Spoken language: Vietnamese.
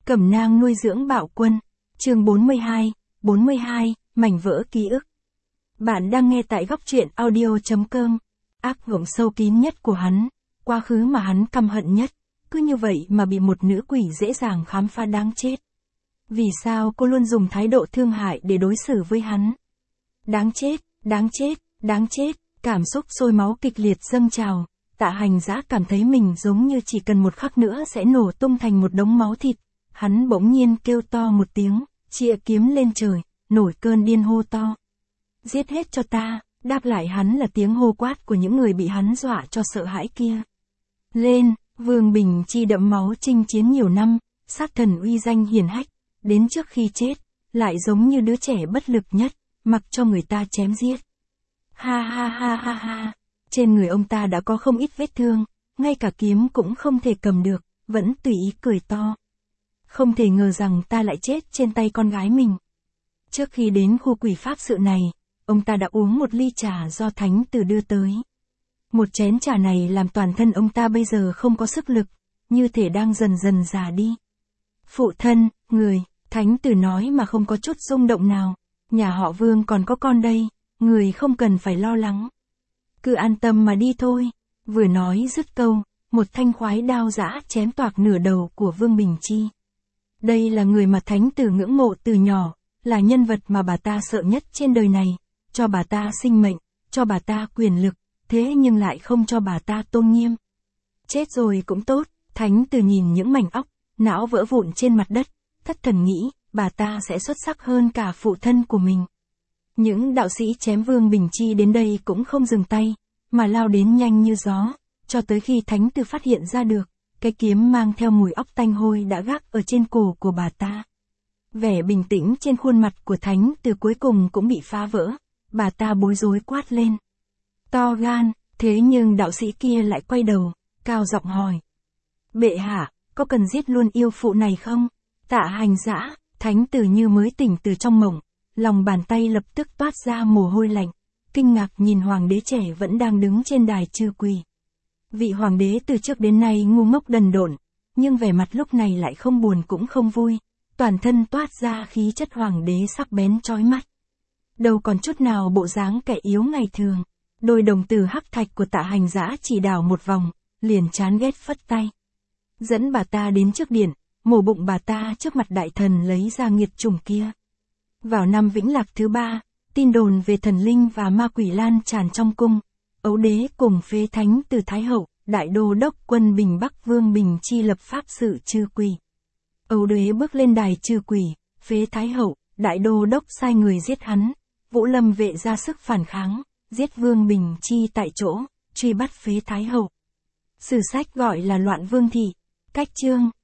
Cẩm nang nuôi dưỡng bạo quân. Chương 42, mảnh vỡ ký ức. Bạn đang nghe tại góc truyện audio.com. Ác mộng sâu kín nhất của hắn, quá khứ mà hắn căm hận nhất, cứ như vậy mà bị một nữ quỷ dễ dàng khám phá đáng chết. Vì sao cô luôn dùng thái độ thương hại để đối xử với hắn? Đáng chết, đáng chết, đáng chết, cảm xúc sôi máu kịch liệt dâng trào, Tạ Hành Dã cảm thấy mình giống như chỉ cần một khắc nữa sẽ nổ tung thành một đống máu thịt. Hắn bỗng nhiên kêu to một tiếng, chĩa kiếm lên trời, nổi cơn điên hô to. Giết hết cho ta, đáp lại hắn là tiếng hô quát của những người bị hắn dọa cho sợ hãi kia. Lên, Vương Bình Chi đẫm máu chinh chiến nhiều năm, sát thần uy danh hiển hách, đến trước khi chết, lại giống như đứa trẻ bất lực nhất, mặc cho người ta chém giết. Ha ha ha ha ha, trên người ông ta đã có không ít vết thương, ngay cả kiếm cũng không thể cầm được, vẫn tùy ý cười to. Không thể ngờ rằng ta lại chết trên tay con gái mình. Trước khi đến khu quỷ pháp sự này, ông ta đã uống một ly trà do thánh tử đưa tới. Một chén trà này làm toàn thân ông ta bây giờ không có sức lực, như thể đang dần dần già đi. Phụ thân, người, thánh tử nói mà không có chút rung động nào. Nhà họ Vương còn có con đây, người không cần phải lo lắng. Cứ an tâm mà đi thôi. Vừa nói dứt câu, một thanh khoái đao giã chém toạc nửa đầu của Vương Bình Chi. Đây là người mà thánh tử ngưỡng mộ từ nhỏ, là nhân vật mà bà ta sợ nhất trên đời này, cho bà ta sinh mệnh, cho bà ta quyền lực, thế nhưng lại không cho bà ta tôn nghiêm. Chết rồi cũng tốt, thánh tử nhìn những mảnh óc, não vỡ vụn trên mặt đất, thất thần nghĩ, bà ta sẽ xuất sắc hơn cả phụ thân của mình. Những đạo sĩ chém Vương Bình Chi đến đây cũng không dừng tay, mà lao đến nhanh như gió, cho tới khi thánh tử phát hiện ra được, cái kiếm mang theo mùi óc tanh hôi đã gác ở trên cổ của bà ta. Vẻ bình tĩnh trên khuôn mặt của thánh tử cuối cùng cũng bị phá vỡ, bà ta bối rối quát lên. To gan, thế nhưng đạo sĩ kia lại quay đầu, cao giọng hỏi. Bệ hạ, có cần giết luôn yêu phụ này không? Tạ Hành Dã, thánh tử như mới tỉnh từ trong mộng, lòng bàn tay lập tức toát ra mồ hôi lạnh, kinh ngạc nhìn hoàng đế trẻ vẫn đang đứng trên đài chư quỳ. Vị hoàng đế từ trước đến nay ngu ngốc đần độn, nhưng vẻ mặt lúc này lại không buồn cũng không vui, toàn thân toát ra khí chất hoàng đế sắc bén chói mắt. Đâu còn chút nào bộ dáng kẻ yếu ngày thường, đôi đồng tử hắc thạch của Tạ Hành Dã chỉ đảo một vòng, liền chán ghét phất tay. Dẫn bà ta đến trước điện, mổ bụng bà ta trước mặt đại thần lấy ra nghiệt chủng kia. Vào năm Vĩnh Lạc thứ 3, tin đồn về thần linh và ma quỷ lan tràn trong cung. Ấu đế cùng phế thánh từ Thái hậu, đại đô đốc quân Bình Bắc Vương Bình Chi lập pháp sự trừ quỷ. Ấu đế bước lên đài trừ quỷ, phế Thái hậu, đại đô đốc sai người giết hắn. Vũ Lâm vệ ra sức phản kháng, giết Vương Bình Chi tại chỗ, truy bắt phế Thái hậu. Sử sách gọi là loạn vương thị. Cách chương,